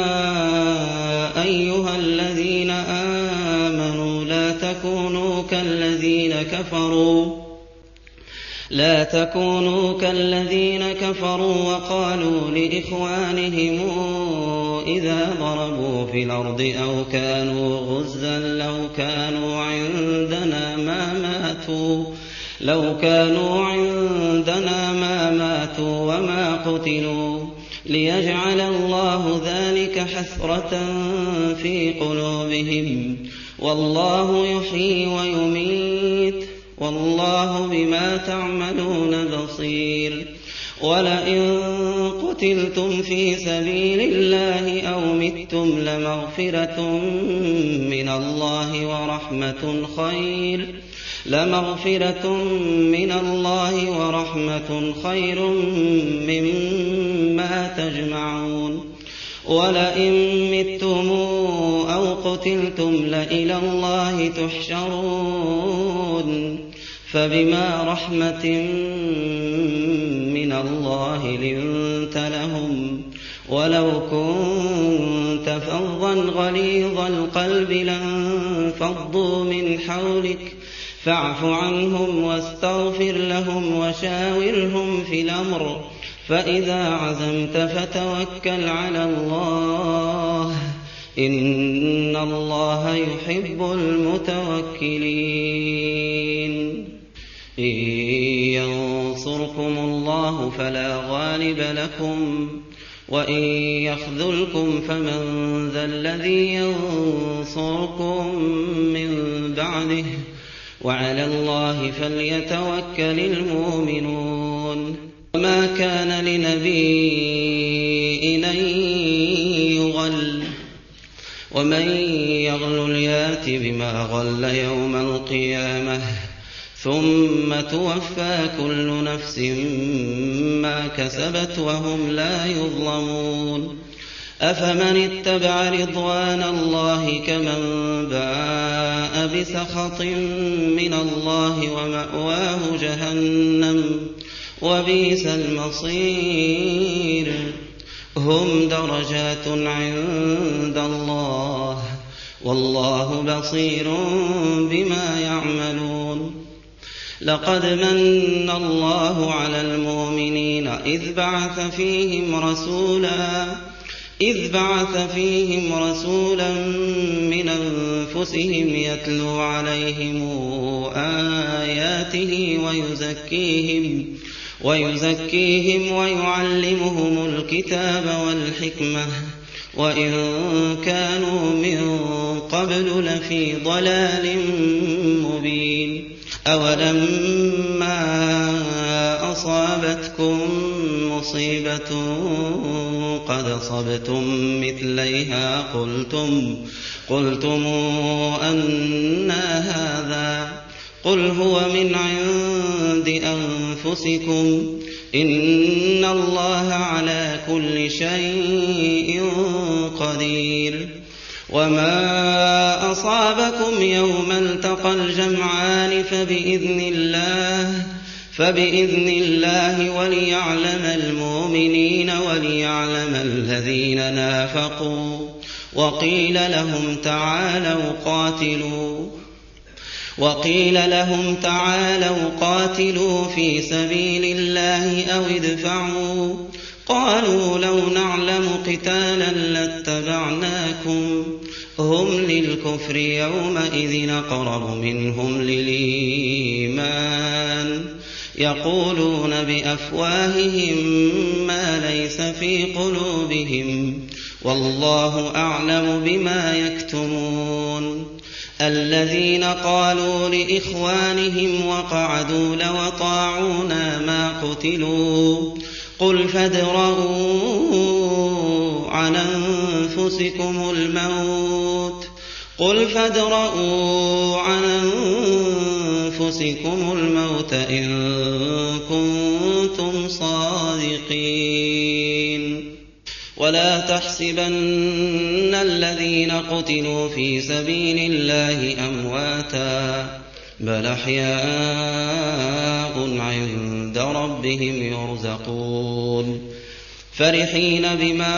أيها الذين آمنوا لا تكونوا كالذين كفروا وقالوا لإخوانهم إذا ضربوا في الأرض أو كانوا غزا لو كانوا عندنا ما ماتوا وما قتلوا ليجعل الله ذلك حسرة في قلوبهم والله يحيي ويميت والله بما تعملون بصير ولئن قتلتم في سبيل الله أو متم لمغفرة من الله ورحمة خير مما تجمعون ولئن متم أو قتلتم لإلى الله تحشرون فبما رحمة من الله لنت لهم ولو كنت فظا غليظ القلب لانفضوا من حولك فاعف عنهم واستغفر لهم وشاورهم في الأمر فإذا عزمت فتوكل على الله إن الله يحب المتوكلين إن ينصركم الله فلا غالب لكم وإن يخذلكم فمن ذا الذي ينصركم من بعده وعلى الله فليتوكل المؤمنون وما كان لنبي أن يغل ومن يغل يات بما غل يوم القيامة ثم توفى كل نفس ما كسبت وهم لا يظلمون أفمن اتبع رضوان الله كمن باء بسخط من الله ومأواه جهنم وبئس المصير هم درجات عند الله والله بصير بما يعملون لقد من الله على المؤمنين إذ بعث فيهم رسولا من أنفسهم يتلو عليهم آياته ويزكيهم ويعلمهم الكتاب والحكمة وإن كانوا من قبل لفي ضلال مبين. أولما أصابتكم مصيبة قد أصبتم مثليها قلتم أنى هذا قل هو من عند أنفسكم إن الله على كل شيء قدير. وما أصابكم يوم التقى الجمعان فبإذن الله وليعلم المؤمنين وليعلم الذين نافقوا. وقيل لهم تعالوا قاتلوا في سبيل الله أو ادفعوا. قالوا لو نعلم قتالا لاتبعناكم هم للكفر يومئذ أقرب منهم للإيمان يقولون بأفواههم ما ليس في قلوبهم والله أعلم بما يكتمون. الذين قالوا لإخوانهم وقعدوا لو أطاعونا ما قتلوا قل فادرءوا عن أنفسكم الموت إن كنتم صادقين. ولا تحسبن الذين قتلوا في سبيل الله أمواتا بل أحياء عند ربهم يرزقون فرحين بما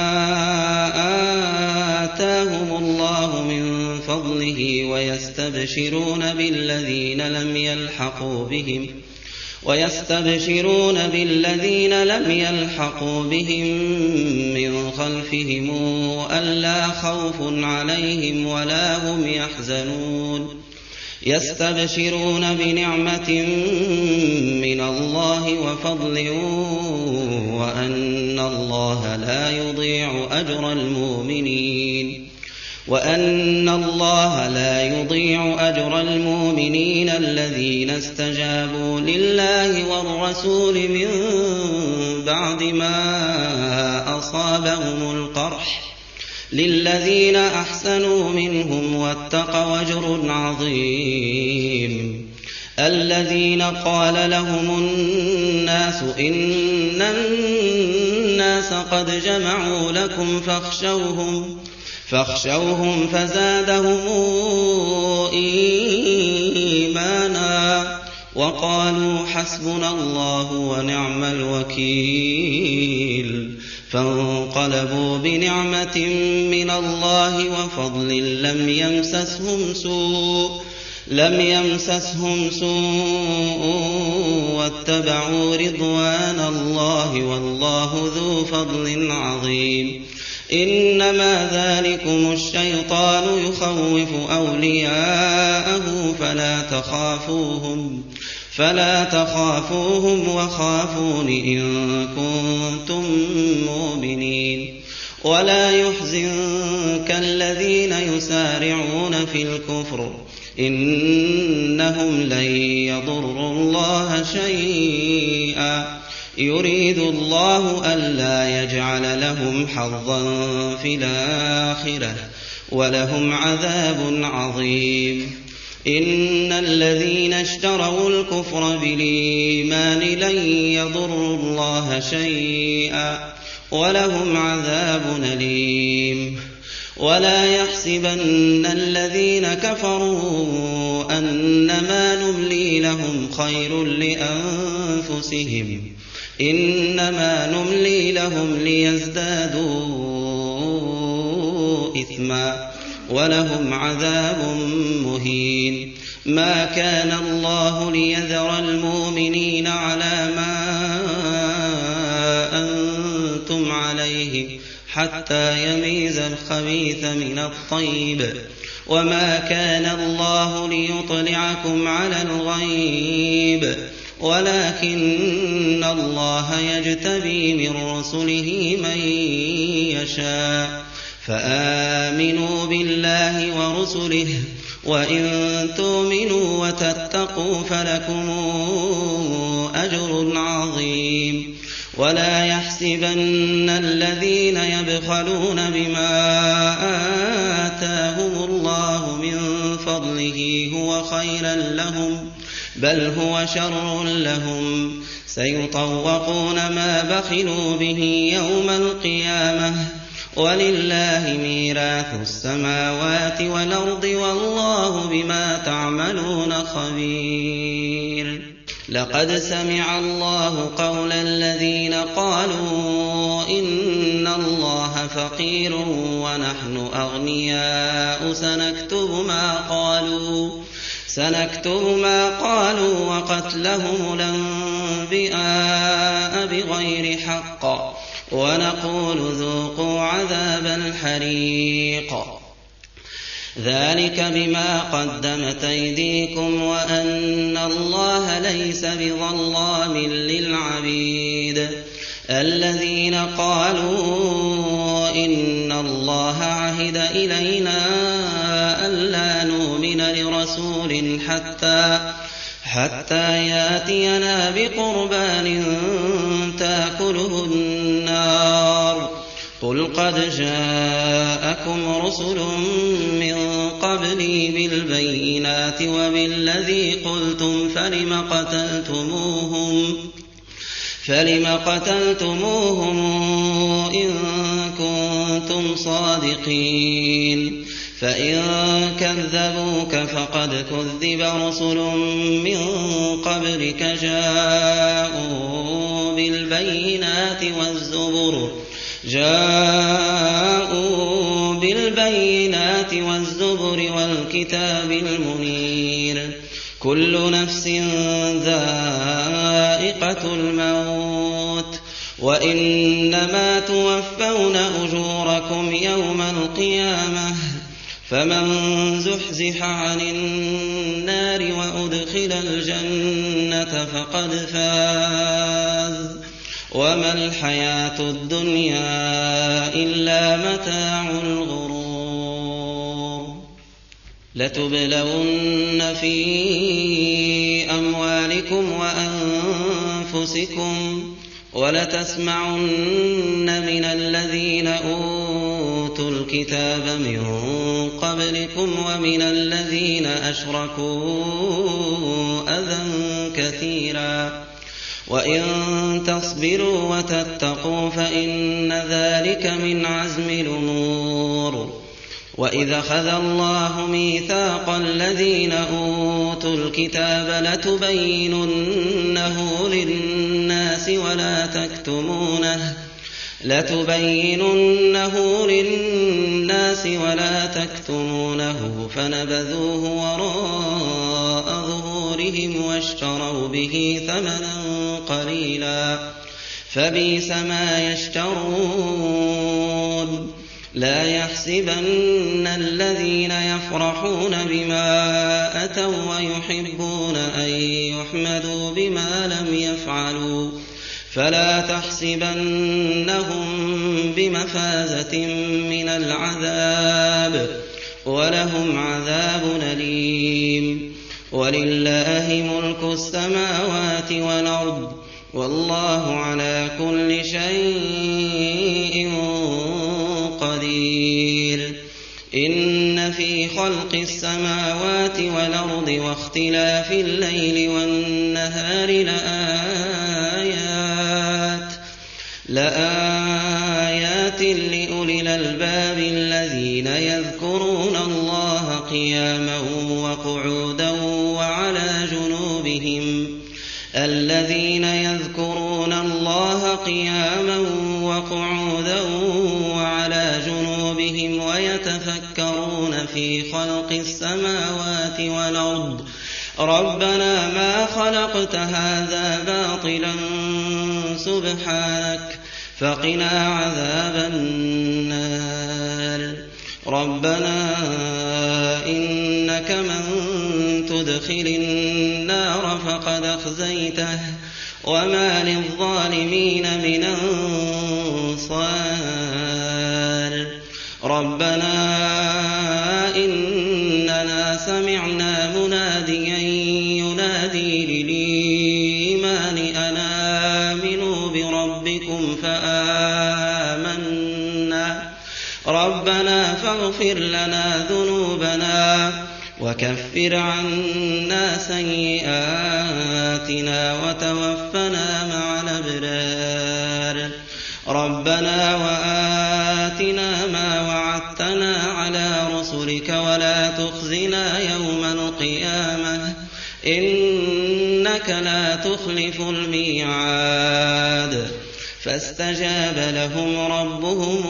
آتاهم الله من فضله ويستبشرون بالذين لم يلحقوا بهم من خلفهم ألا خوف عليهم ولا هم يحزنون يستبشرون بنعمة من الله وفضل وأن الله لا يضيع أجر المؤمنين الذين استجابوا لله والرسول من بعد ما أصابهم القرح للذين أحسنوا منهم واتقوا أجر عظيم. الذين قال لهم الناس إن الناس قد جمعوا لكم فاخشوهم فزادهم إيمانا وقالوا حسبنا الله ونعم الوكيل. فانقلبوا بنعمة من الله وفضل لم يمسسهم سوء واتبعوا رضوان الله والله ذو فضل عظيم. إنما ذلكم الشيطان يخوف أولياءه فلا تخافوهم وخافون إن كنتم مؤمنين. ولا يحزنك الذين يسارعون في الكفر إنهم لن يضروا الله شيئا يريد الله ألا يجعل لهم حظا في الآخرة ولهم عذاب عظيم. إن الذين اشتروا الكفر بالإيمان لن يضروا الله شيئا ولهم عذاب أليم. ولا يحسبن الذين كفروا أنما نملي لهم خير لأنفسهم إنما نملي لهم ليزدادوا إثما ولهم عذاب مهين. ما كان الله ليذر المؤمنين على ما أنتم عليه حتى يميز الخبيث من الطيب وما كان الله ليطلعكم على الغيب ولكن الله يجتبي من رسله من يشاء فآمنوا بالله ورسله وإن تؤمنوا وتتقوا فلكم أجر عظيم ولا يحسبن الذين يبخلون بما آتاهم الله من فضله هو خيرا لهم بل هو شر لهم سيطوقون ما بخلوا به يوم القيامة ولله ميراث السماوات والأرض والله بما تعملون خبير لقد سمع الله قول الذين قالوا إن الله فقير ونحن أغنياء سنكتب ما قالوا وقتلهم الأنبياء بغير حق ونقول ذوقوا عذاب الحريق ذلك بما قدمت أيديكم وأن الله ليس بظلام للعبيد الذين قالوا إن الله عهد إلينا ألا نؤمن لرسول حتى ياتينا بقربان تأكله النار قل قد جاءكم رسل من قبلي بالبينات وبالذي قلتم فلم قتلتموهم إن كنتم صادقين فإن كذبوك فقد كذب رسل من قبلك جاءوا بالبينات والزبر والكتاب المنير كل نفس ذائقة الموت وإنما توفون أجوركم يوم القيامة فمن زحزح عن النار وأدخل الجنة فقد فاز وما الحياة الدنيا إلا متاع الغرور لتبلون في أموالكم وأنفسكم ولتسمعن من الذين أوتوا الكتاب من قبلكم ومن الذين أشركوا أذى كثيرا وإن تصبروا وتتقوا فإن ذلك من عزم الأمور وإذا أخذ الله ميثاق الذين أوتوا الكتاب لتبيننه للناس ولا تكتمونه فنبذوه وراء ظهورهم واشتروا به ثمنا قليلا فبئس ما يشترون لا يحسبن الذين يفرحون بما أتوا ويحبون أن يحمدوا بما لم يفعلوا فلا تحسبنهم بمفازة من العذاب ولهم عذاب أليم ولله ملك السماوات والأرض والله على كل شيء قدير إن في خلق السماوات والأرض واختلاف الليل والنهار لآيات لأولي الألباب الذين يذكرون الله قياما وقعودا وعلى جنوبهم ويتفكرون في خلق السماوات والأرض ربنا ما خلقت هذا باطلا فقنا عذاب النار. ربنا إنك من تدخل النار فقد أخزيته وما للظالمين من أنصار. ربنا إننا سمعنا مناديا ينادي للإيمان أن آمنوا بربكم فآمنا. ربنا فاغفر لنا ذنوبنا وكفر عنا سيئاتنا وتوفنا مع الأبرار. ربنا وآتنا ما وعدتنا على رسلك ولا تخزنا يوم القيامة إنك لا تخلف الميعاد. فاستجاب لهم ربهم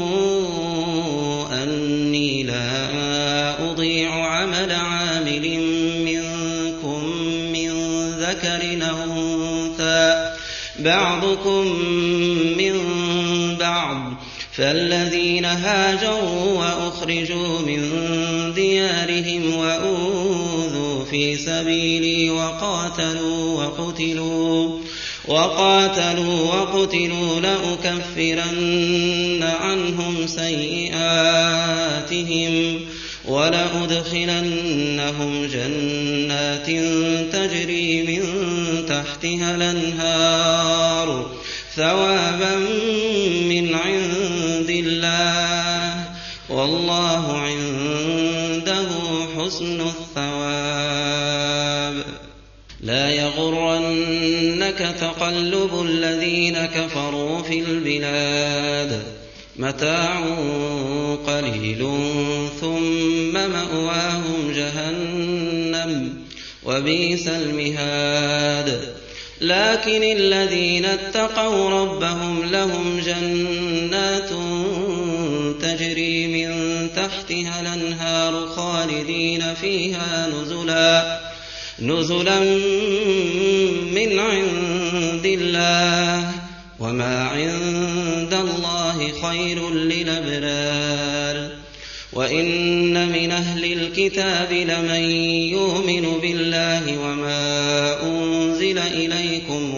أني لا أضيع عمل عامل منكم من ذكر أو أنثى بعضكم من بعض. فالذين هاجروا وأخرجوا من ديارهم وأوذوا في سبيلي وقاتلوا وقتلوا لأكفرن عنهم سيئاتهم ولأدخلنهم جنات تجري من تحتها الأنهار ثوابا من عند الله والله عنده حسن الثواب. لا يغرنك تقلب الذين كفروا في البلاد متاع قليل ثم مأواهم جهنم وبئس المهاد. لكن الذين اتقوا ربهم لهم جنات تجري من تحتها الأنهار خالدين فيها نزلا من عند الله وما عند الله خير للأبرار. وإن من أهل الكتاب لمن يؤمن بالله وما أنزل إليكم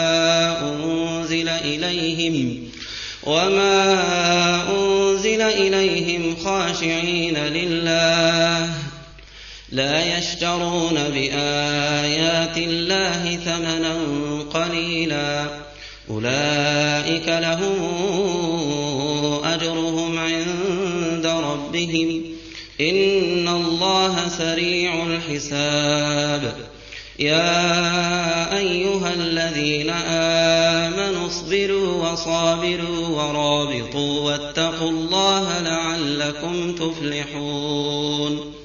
وما أنزل إليهم خاشعين لله لا يشترون بآيات الله ثمنا قليلا أولئك لهم أجرهم عند ربهم إن الله سريع الحساب. يا أيها الذين آمنوا اصبروا وصابروا ورابطوا واتقوا الله لعلكم تفلحون.